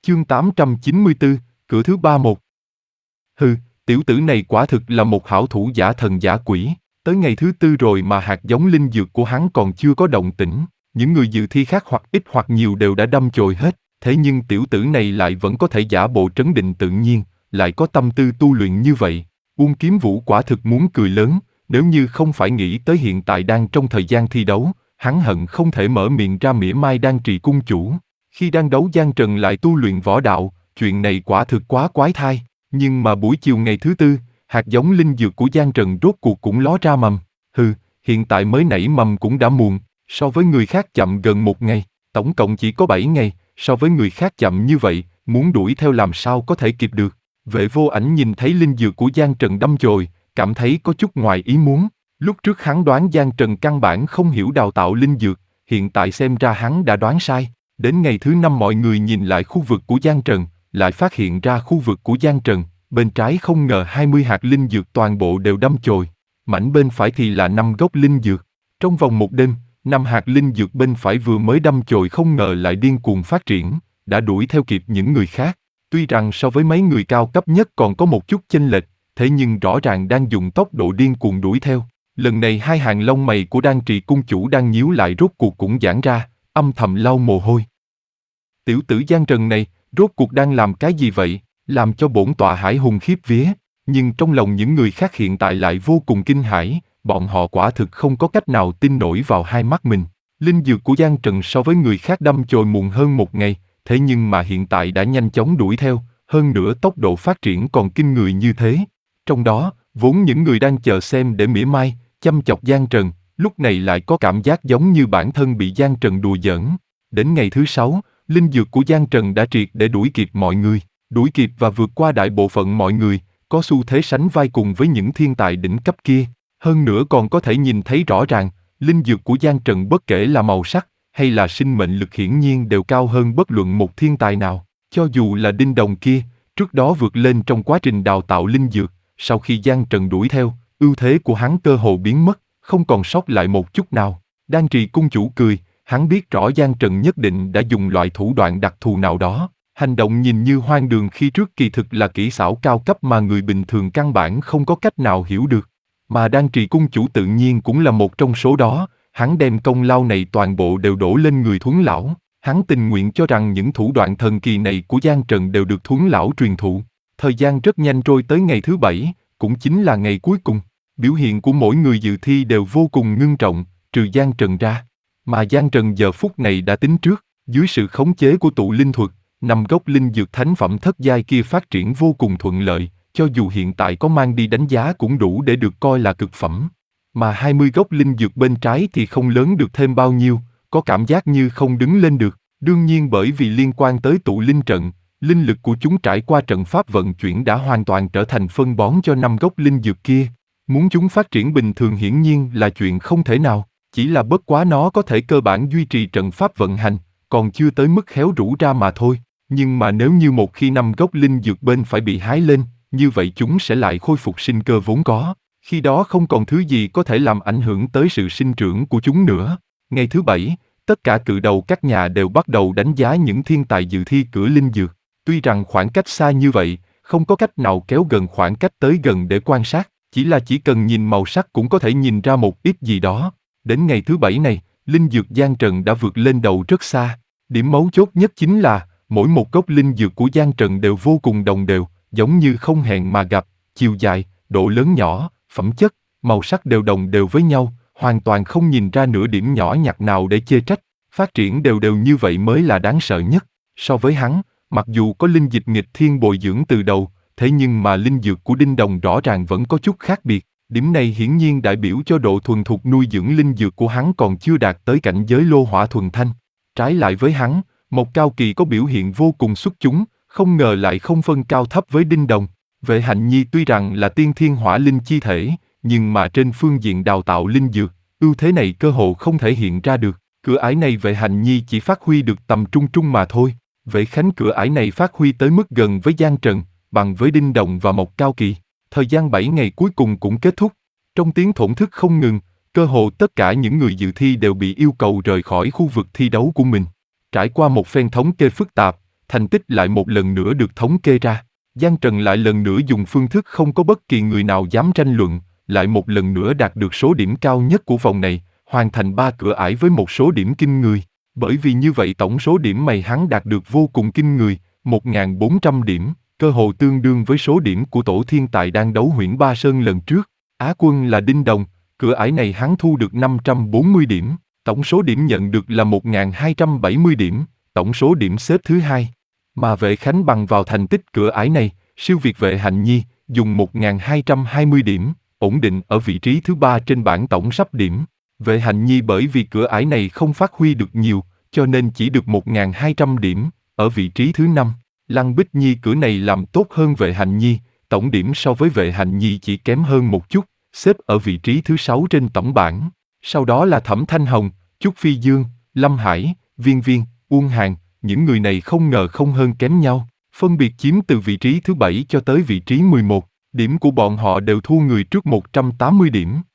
Chương 894, cửa thứ 31. Hừ, tiểu tử này quả thực là một hảo thủ giả thần giả quỷ, tới ngày thứ 4 rồi mà hạt giống linh dược của hắn còn chưa có động tĩnh, những người dự thi khác hoặc ít hoặc nhiều đều đã đâm chồi hết, thế nhưng tiểu tử này lại vẫn có thể giả bộ trấn định tự nhiên, lại có tâm tư tu luyện như vậy. Uông Kiếm Vũ quả thực muốn cười lớn, nếu như không phải nghĩ tới hiện tại đang trong thời gian thi đấu, hắn hận không thể mở miệng ra mỉa mai Đan Trì cung chủ. Khi đang đấu Giang Trần lại tu luyện võ đạo, chuyện này quả thực quá quái thai. Nhưng mà buổi chiều ngày thứ 4, hạt giống linh dược của Giang Trần rốt cuộc cũng ló ra mầm. Hừ, hiện tại mới nảy mầm cũng đã muộn, so với người khác chậm gần 1 ngày, tổng cộng chỉ có 7 ngày, so với người khác chậm như vậy, muốn đuổi theo làm sao có thể kịp được. Vệ Vô Ảnh nhìn thấy linh dược của Giang Trần đâm chồi, cảm thấy có chút ngoài ý muốn. Lúc trước hắn đoán Giang Trần căn bản không hiểu đào tạo linh dược, hiện tại xem ra hắn đã đoán sai. Đến ngày thứ 5 mọi người nhìn lại khu vực của Giang Trần, lại phát hiện ra khu vực của Giang Trần, bên trái không ngờ 20 hạt linh dược toàn bộ đều đâm chồi, mảnh bên phải thì là 5 gốc linh dược. Trong vòng một đêm, 5 hạt linh dược bên phải vừa mới đâm chồi không ngờ lại điên cuồng phát triển, đã đuổi theo kịp những người khác. Tuy rằng so với mấy người cao cấp nhất còn có một chút chênh lệch, thế nhưng rõ ràng đang dùng tốc độ điên cuồng đuổi theo. Lần này hai hàng lông mày của Đan Trì cung chủ đang nhíu lại rốt cuộc cũng giãn ra, âm thầm lau mồ hôi. Tiểu tử Giang Trần này, rốt cuộc đang làm cái gì vậy, làm cho bổn tọa hải hùng khiếp vía, nhưng trong lòng những người khác hiện tại lại vô cùng kinh hãi, bọn họ quả thực không có cách nào tin nổi vào hai mắt mình. Linh dược của Giang Trần so với người khác đâm chồi muộn hơn 1 ngày, thế nhưng mà hiện tại đã nhanh chóng đuổi theo, hơn nữa tốc độ phát triển còn kinh người như thế. Trong đó, vốn những người đang chờ xem để mỉa mai, chăm chọc Giang Trần, lúc này lại có cảm giác giống như bản thân bị Giang Trần đùa giỡn. Đến ngày thứ 6, linh dược của Giang Trần đã triệt để đuổi kịp mọi người, đuổi kịp và vượt qua đại bộ phận mọi người, có xu thế sánh vai cùng với những thiên tài đỉnh cấp kia. Hơn nữa còn có thể nhìn thấy rõ ràng, linh dược của Giang Trần bất kể là màu sắc hay là sinh mệnh lực hiển nhiên đều cao hơn bất luận một thiên tài nào. Cho dù là Đinh Đồng kia, trước đó vượt lên trong quá trình đào tạo linh dược, sau khi Giang Trần đuổi theo, ưu thế của hắn cơ hồ biến mất, không còn sót lại một chút nào. Đan Trì cung chủ cười, hắn biết rõ Giang Trần nhất định đã dùng loại thủ đoạn đặc thù nào đó. Hành động nhìn như hoang đường khi trước kỳ thực là kỹ xảo cao cấp mà người bình thường căn bản không có cách nào hiểu được. Mà Đan Trì cung chủ tự nhiên cũng là một trong số đó, hắn đem công lao này toàn bộ đều đổ lên người Thuấn lão. Hắn tình nguyện cho rằng những thủ đoạn thần kỳ này của Giang Trần đều được Thuấn lão truyền thụ. Thời gian rất nhanh trôi tới ngày thứ 7, cũng chính là ngày cuối cùng. Biểu hiện của mỗi người dự thi đều vô cùng ngưng trọng, trừ Giang Trần ra. Mà Giang Trần giờ phút này đã tính trước, dưới sự khống chế của tụ linh thuật, 5 gốc linh dược thánh phẩm thất giai kia phát triển vô cùng thuận lợi, cho dù hiện tại có mang đi đánh giá cũng đủ để được coi là cực phẩm. Mà 20 gốc linh dược bên trái thì không lớn được thêm bao nhiêu, có cảm giác như không đứng lên được. Đương nhiên bởi vì liên quan tới tụ linh trận, linh lực của chúng trải qua trận pháp vận chuyển đã hoàn toàn trở thành phân bón cho 5 gốc linh dược kia. Muốn chúng phát triển bình thường hiển nhiên là chuyện không thể nào, chỉ là bất quá nó có thể cơ bản duy trì trận pháp vận hành, còn chưa tới mức khéo rũ ra mà thôi. Nhưng mà nếu như một khi 5 gốc linh dược bên phải bị hái lên, như vậy chúng sẽ lại khôi phục sinh cơ vốn có, khi đó không còn thứ gì có thể làm ảnh hưởng tới sự sinh trưởng của chúng nữa. Ngày thứ 7, tất cả cự đầu các nhà đều bắt đầu đánh giá những thiên tài dự thi cửa linh dược. Tuy rằng khoảng cách xa như vậy, không có cách nào kéo gần khoảng cách tới gần để quan sát, chỉ cần nhìn màu sắc cũng có thể nhìn ra một ít gì đó. Đến ngày thứ 7 này, linh dược Giang Trần đã vượt lên đầu rất xa. Điểm mấu chốt nhất chính là, mỗi một gốc linh dược của Giang Trần đều vô cùng đồng đều, giống như không hẹn mà gặp, chiều dài, độ lớn nhỏ, phẩm chất, màu sắc đều đồng đều với nhau, hoàn toàn không nhìn ra nửa điểm nhỏ nhặt nào để chê trách. Phát triển đều đều như vậy mới là đáng sợ nhất. So với hắn, mặc dù có linh dịch nghịch thiên bồi dưỡng từ đầu, thế nhưng mà linh dược của Đinh Đồng rõ ràng vẫn có chút khác biệt. Điểm này hiển nhiên đại biểu cho độ thuần thục nuôi dưỡng linh dược của hắn còn chưa đạt tới cảnh giới lô hỏa thuần thanh. Trái lại với hắn, Mộc Cao Kỳ có biểu hiện vô cùng xuất chúng, không ngờ lại không phân cao thấp với Đinh Đồng. Vệ Hạnh Nhi tuy rằng là tiên thiên hỏa linh chi thể, nhưng mà trên phương diện đào tạo linh dược, ưu thế này cơ hồ không thể hiện ra được. Cửa ải này Vệ Hạnh Nhi chỉ phát huy được tầm trung trung mà thôi. Vệ Khánh cửa ải này phát huy tới mức gần với Giang Trần, bằng với Đinh Đồng và Mộc Cao Kỳ. Thời gian 7 ngày cuối cùng cũng kết thúc. Trong tiếng thổn thức không ngừng, cơ hồ tất cả những người dự thi đều bị yêu cầu rời khỏi khu vực thi đấu của mình. Trải qua một phen thống kê phức tạp, thành tích lại một lần nữa được thống kê ra. Giang Trần lại lần nữa dùng phương thức không có bất kỳ người nào dám tranh luận, lại một lần nữa đạt được số điểm cao nhất của vòng này, hoàn thành 3 cửa ải với một số điểm kinh người. Bởi vì như vậy tổng số điểm mà hắn đạt được vô cùng kinh người, 1.400 điểm, cơ hồ tương đương với số điểm của Tổ Thiên Tài đang đấu Huyễn Ba Sơn lần trước. Á quân là Đinh Đồng, cửa ải này hắn thu được 540 điểm, tổng số điểm nhận được là 1.270 điểm, tổng số điểm xếp thứ hai. Mà Vệ Khánh bằng vào thành tích cửa ải này, siêu việt Vệ Hạnh Nhi, dùng 1.220 điểm, ổn định ở vị trí thứ ba trên bảng tổng sắp điểm. Vệ Hạnh Nhi bởi vì cửa ải này không phát huy được nhiều, cho nên chỉ được 1.200 điểm, ở vị trí thứ 5. Lăng Bích Nhi cửa này làm tốt hơn Vệ Hạnh Nhi, tổng điểm so với Vệ Hạnh Nhi chỉ kém hơn một chút, xếp ở vị trí thứ 6 trên tổng bảng. Sau đó là Thẩm Thanh Hồng, Chúc Phi Dương, Lâm Hải, Viên Viên, Uông Hàn, những người này không ngờ không hơn kém nhau, phân biệt chiếm từ vị trí thứ 7 cho tới vị trí 11. Điểm của bọn họ đều thua người trước 180 điểm.